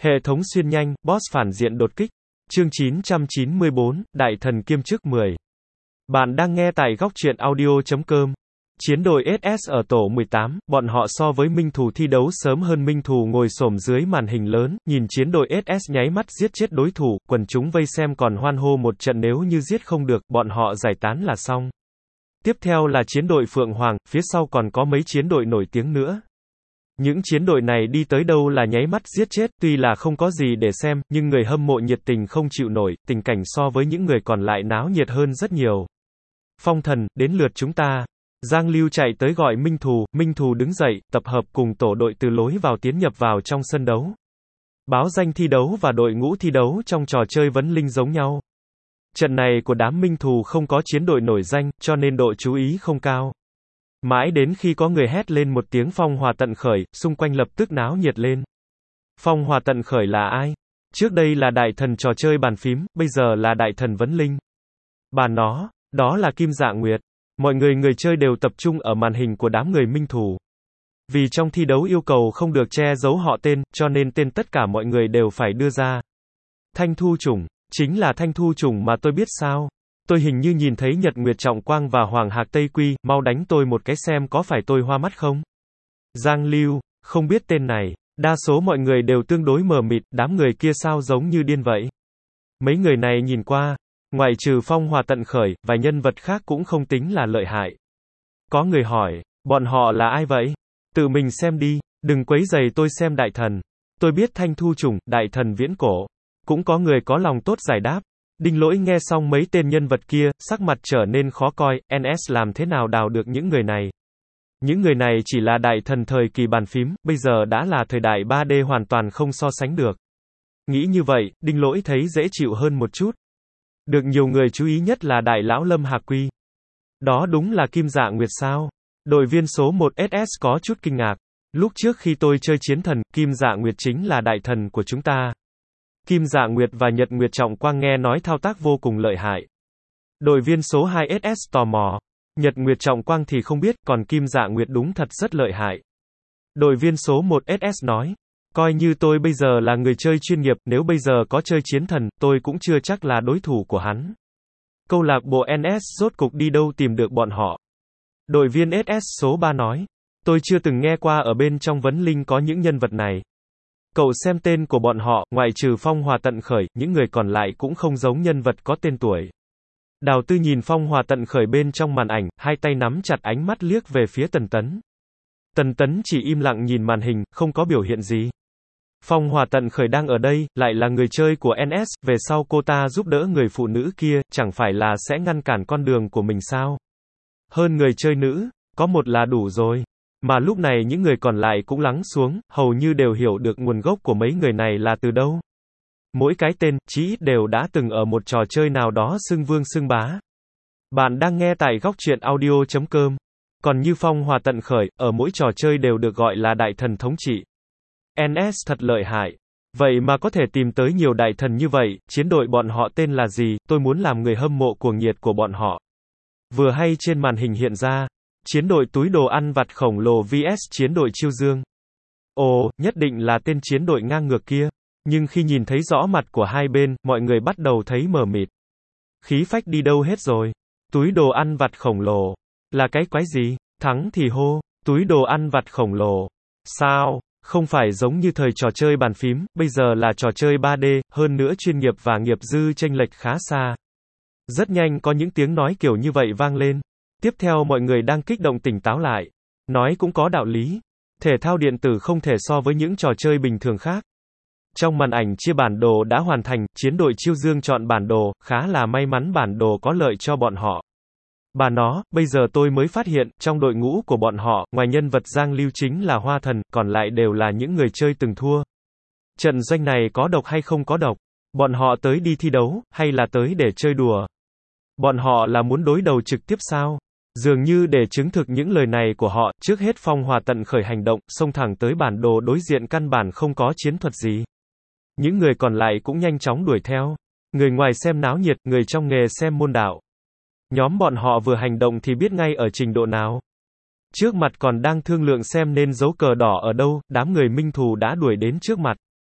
Hệ thống xuyên nhanh, boss phản diện đột kích. Chương 994, Đại thần kiêm chức 10. Bạn đang nghe tại góc truyện audio.com. Chiến đội SS ở tổ 18, bọn họ so với Minh Thù thi đấu sớm hơn. Minh Thù ngồi xổm dưới màn hình lớn, nhìn chiến đội SS nháy mắt giết chết đối thủ, quần chúng vây xem còn hoan hô một trận, nếu như giết không được, bọn họ giải tán là xong. Tiếp theo là chiến đội Phượng Hoàng, phía sau còn có mấy chiến đội nổi tiếng nữa. Những chiến đội này đi tới đâu là nháy mắt giết chết, tuy là không có gì để xem, nhưng người hâm mộ nhiệt tình không chịu nổi, tình cảnh so với những người còn lại náo nhiệt hơn rất nhiều. Phong Thần, đến lượt chúng ta. Giang Lưu chạy tới gọi Minh Thù đứng dậy, tập hợp cùng tổ đội từ lối vào tiến nhập vào trong sân đấu. Báo danh thi đấu và đội ngũ thi đấu trong trò chơi Vấn Linh giống nhau. Trận này của đám Minh Thù không có chiến đội nổi danh, cho nên độ chú ý không cao. Mãi đến khi có người hét lên một tiếng Phong Hòa Tận Khởi, xung quanh lập tức náo nhiệt lên. Phong Hòa Tận Khởi là ai? Trước đây là đại thần trò chơi bàn phím, bây giờ là đại thần Vấn Linh. Bà nó, đó là Kim Dạ Nguyệt. Mọi người chơi đều tập trung ở màn hình của đám người Minh Thù. Vì trong thi đấu yêu cầu không được che giấu họ tên, cho nên tên tất cả mọi người đều phải đưa ra. Thanh Thu Trùng, chính là Thanh Thu Trùng mà tôi biết sao? Tôi hình như nhìn thấy Nhật Nguyệt Trọng Quang và Hoàng Hạc Tây Quy, mau đánh tôi một cái xem có phải tôi hoa mắt không? Giang Lưu, không biết tên này. Đa số mọi người đều tương đối mờ mịt, đám người kia sao giống như điên vậy? Mấy người này nhìn qua, ngoại trừ Phong Hòa Tận Khởi, vài nhân vật khác cũng không tính là lợi hại. Có người hỏi, bọn họ là ai vậy? Tự mình xem đi, đừng quấy rầy tôi xem đại thần. Tôi biết Thanh Thu Trùng, đại thần viễn cổ. Cũng có người có lòng tốt giải đáp. Đinh Lỗi nghe xong mấy tên nhân vật kia, sắc mặt trở nên khó coi, NS làm thế nào đào được những người này? Những người này chỉ là đại thần thời kỳ bàn phím, bây giờ đã là thời đại 3D hoàn toàn không so sánh được. Nghĩ như vậy, Đinh Lỗi thấy dễ chịu hơn một chút. Được nhiều người chú ý nhất là đại lão Lâm Hạc Quy. Đó đúng là Kim Dạ Nguyệt sao? Đội viên số 1 SS có chút kinh ngạc. Lúc trước khi tôi chơi chiến thần, Kim Dạ Nguyệt chính là đại thần của chúng ta. Kim Dạ Nguyệt và Nhật Nguyệt Trọng Quang nghe nói thao tác vô cùng lợi hại. Đội viên số 2 SS tò mò. Nhật Nguyệt Trọng Quang thì không biết, còn Kim Dạ Nguyệt đúng thật rất lợi hại. Đội viên số 1 SS nói. Coi như tôi bây giờ là người chơi chuyên nghiệp, nếu bây giờ có chơi chiến thần, tôi cũng chưa chắc là đối thủ của hắn. Câu lạc bộ NS rốt cục đi đâu tìm được bọn họ. Đội viên SS số 3 nói. Tôi chưa từng nghe qua ở bên trong Vấn Linh có những nhân vật này. Cậu xem tên của bọn họ, ngoại trừ Phong Hòa Tận Khởi, những người còn lại cũng không giống nhân vật có tên tuổi. Đào Tư nhìn Phong Hòa Tận Khởi bên trong màn ảnh, hai tay nắm chặt, ánh mắt liếc về phía Tần Tấn. Tần Tấn chỉ im lặng nhìn màn hình, không có biểu hiện gì. Phong Hòa Tận Khởi đang ở đây, lại là người chơi của NS, về sau cô ta giúp đỡ người phụ nữ kia, chẳng phải là sẽ ngăn cản con đường của mình sao? Hơn người chơi nữ, có một là đủ rồi. Mà lúc này những người còn lại cũng lắng xuống, hầu như đều hiểu được nguồn gốc của mấy người này là từ đâu. Mỗi cái tên, chí ít đều đã từng ở một trò chơi nào đó xưng vương xưng bá. Bạn đang nghe tại góc truyện audio.com. Còn như Phong Hòa Tận Khởi, ở mỗi trò chơi đều được gọi là đại thần thống trị. NS thật lợi hại. Vậy mà có thể tìm tới nhiều đại thần như vậy, chiến đội bọn họ tên là gì, tôi muốn làm người hâm mộ cuồng nhiệt của bọn họ. Vừa hay trên màn hình hiện ra. Chiến đội túi đồ ăn vặt khổng lồ vs chiến đội Chiêu Dương. Ồ, nhất định là tên chiến đội ngang ngược kia. Nhưng khi nhìn thấy rõ mặt của hai bên, mọi người bắt đầu thấy mờ mịt. Khí phách đi đâu hết rồi? Túi đồ ăn vặt khổng lồ. Là cái quái gì? Thắng thì hô. Túi đồ ăn vặt khổng lồ. Sao? Không phải giống như thời trò chơi bàn phím, bây giờ là trò chơi 3D, hơn nữa chuyên nghiệp và nghiệp dư chênh lệch khá xa. Rất nhanh có những tiếng nói kiểu như vậy vang lên. Tiếp theo mọi người đang kích động tỉnh táo lại. Nói cũng có đạo lý. Thể thao điện tử không thể so với những trò chơi bình thường khác. Trong màn ảnh chia bản đồ đã hoàn thành, chiến đội Chiêu Dương chọn bản đồ, khá là may mắn bản đồ có lợi cho bọn họ. Bà nó, bây giờ tôi mới phát hiện, trong đội ngũ của bọn họ, ngoài nhân vật Giang Lưu chính là Hoa Thần, còn lại đều là những người chơi từng thua. Trận doanh này có độc hay không có độc? Bọn họ tới đi thi đấu, hay là tới để chơi đùa? Bọn họ là muốn đối đầu trực tiếp sao? Dường như để chứng thực những lời này của họ, trước hết Phong Hòa Tận Khởi hành động, xông thẳng tới bản đồ đối diện căn bản không có chiến thuật gì. Những người còn lại cũng nhanh chóng đuổi theo. Người ngoài xem náo nhiệt, người trong nghề xem môn đạo. Nhóm bọn họ vừa hành động thì biết ngay ở trình độ nào. Trước mặt còn đang thương lượng xem nên giấu cờ đỏ ở đâu, đám người Minh Thù đã đuổi đến trước mặt.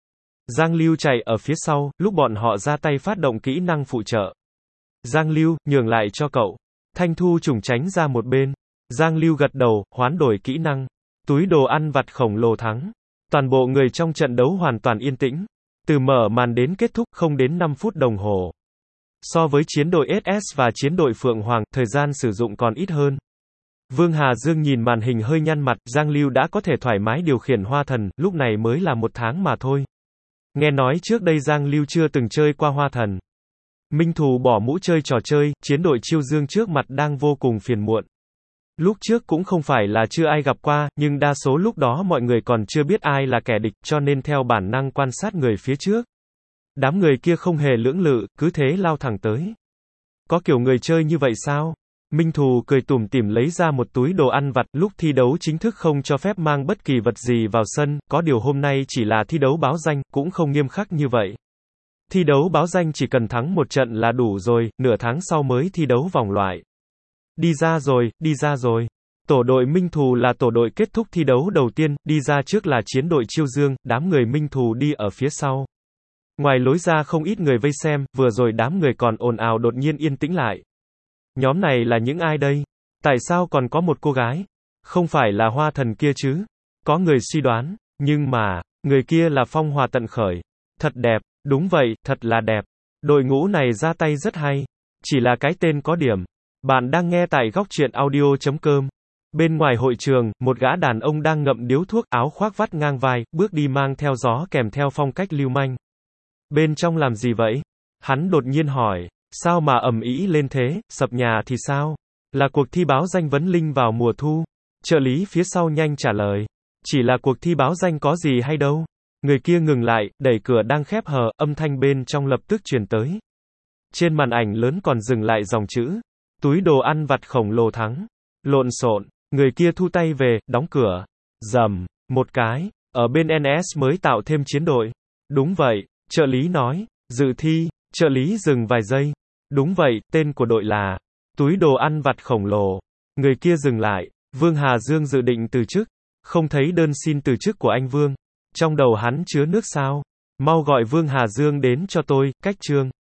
Giang Lưu chạy ở phía sau, lúc bọn họ ra tay phát động kỹ năng phụ trợ. Giang Lưu, nhường lại cho cậu. Thanh Thu trùng tránh ra một bên. Giang Lưu gật đầu, hoán đổi kỹ năng. Túi đồ ăn vặt khổng lồ thắng. Toàn bộ người trong trận đấu hoàn toàn yên tĩnh. Từ mở màn đến kết thúc không đến 5 phút đồng hồ. So với chiến đội SS và chiến đội Phượng Hoàng, thời gian sử dụng còn ít hơn. Vương Hà Dương nhìn màn hình hơi nhăn mặt, Giang Lưu đã có thể thoải mái điều khiển Hoa Thần, lúc này mới là 1 tháng mà thôi. Nghe nói trước đây Giang Lưu chưa từng chơi qua Hoa Thần. Minh Thù bỏ mũ chơi trò chơi, chiến đội Chiêu Dương trước mặt đang vô cùng phiền muộn. Lúc trước cũng không phải là chưa ai gặp qua, nhưng đa số lúc đó mọi người còn chưa biết ai là kẻ địch, cho nên theo bản năng quan sát người phía trước. Đám người kia không hề lưỡng lự, cứ thế lao thẳng tới. Có kiểu người chơi như vậy sao? Minh Thù cười tủm tỉm lấy ra một túi đồ ăn vặt, lúc thi đấu chính thức không cho phép mang bất kỳ vật gì vào sân, có điều hôm nay chỉ là thi đấu báo danh, cũng không nghiêm khắc như vậy. Thi đấu báo danh chỉ cần thắng một trận là đủ rồi, nửa tháng sau mới thi đấu vòng loại. Đi ra rồi, đi ra rồi. Tổ đội Minh Thù là tổ đội kết thúc thi đấu đầu tiên, đi ra trước là chiến đội Chiêu Dương, đám người Minh Thù đi ở phía sau. Ngoài lối ra không ít người vây xem, vừa rồi đám người còn ồn ào đột nhiên yên tĩnh lại. Nhóm này là những ai đây? Tại sao còn có một cô gái? Không phải là Hoa Thần kia chứ? Có người suy đoán, nhưng mà, người kia là Phong Hòa Tận Khởi. Thật đẹp, đúng vậy, thật là đẹp. Đội ngũ này ra tay rất hay. Chỉ là cái tên có điểm. Bạn đang nghe tại góc truyện audio.com. Bên ngoài hội trường, một gã đàn ông đang ngậm điếu thuốc, áo khoác vắt ngang vai, bước đi mang theo gió kèm theo phong cách lưu manh. Bên trong làm gì vậy? Hắn đột nhiên hỏi. Sao mà ầm ĩ lên thế, sập nhà thì sao? Là cuộc thi báo danh vấn linh vào mùa thu. Trợ lý phía sau nhanh trả lời. Chỉ là cuộc thi báo danh có gì hay đâu. Người kia ngừng lại, đẩy cửa đang khép hờ, âm thanh bên trong lập tức truyền tới. Trên màn ảnh lớn còn dừng lại dòng chữ. Túi đồ ăn vặt khổng lồ thắng. Lộn xộn, người kia thu tay về, đóng cửa. Rầm, một cái, ở bên NS mới tạo thêm chiến đội. Đúng vậy, trợ lý nói. Dự thi, trợ lý dừng vài giây. Đúng vậy, tên của đội là túi đồ ăn vặt khổng lồ. Người kia dừng lại. Vương Hà Dương dự định từ chức. Không thấy đơn xin từ chức của anh Vương. Trong đầu hắn chứa nước sao? Mau gọi Vương Hà Dương đến cho tôi, cách chương.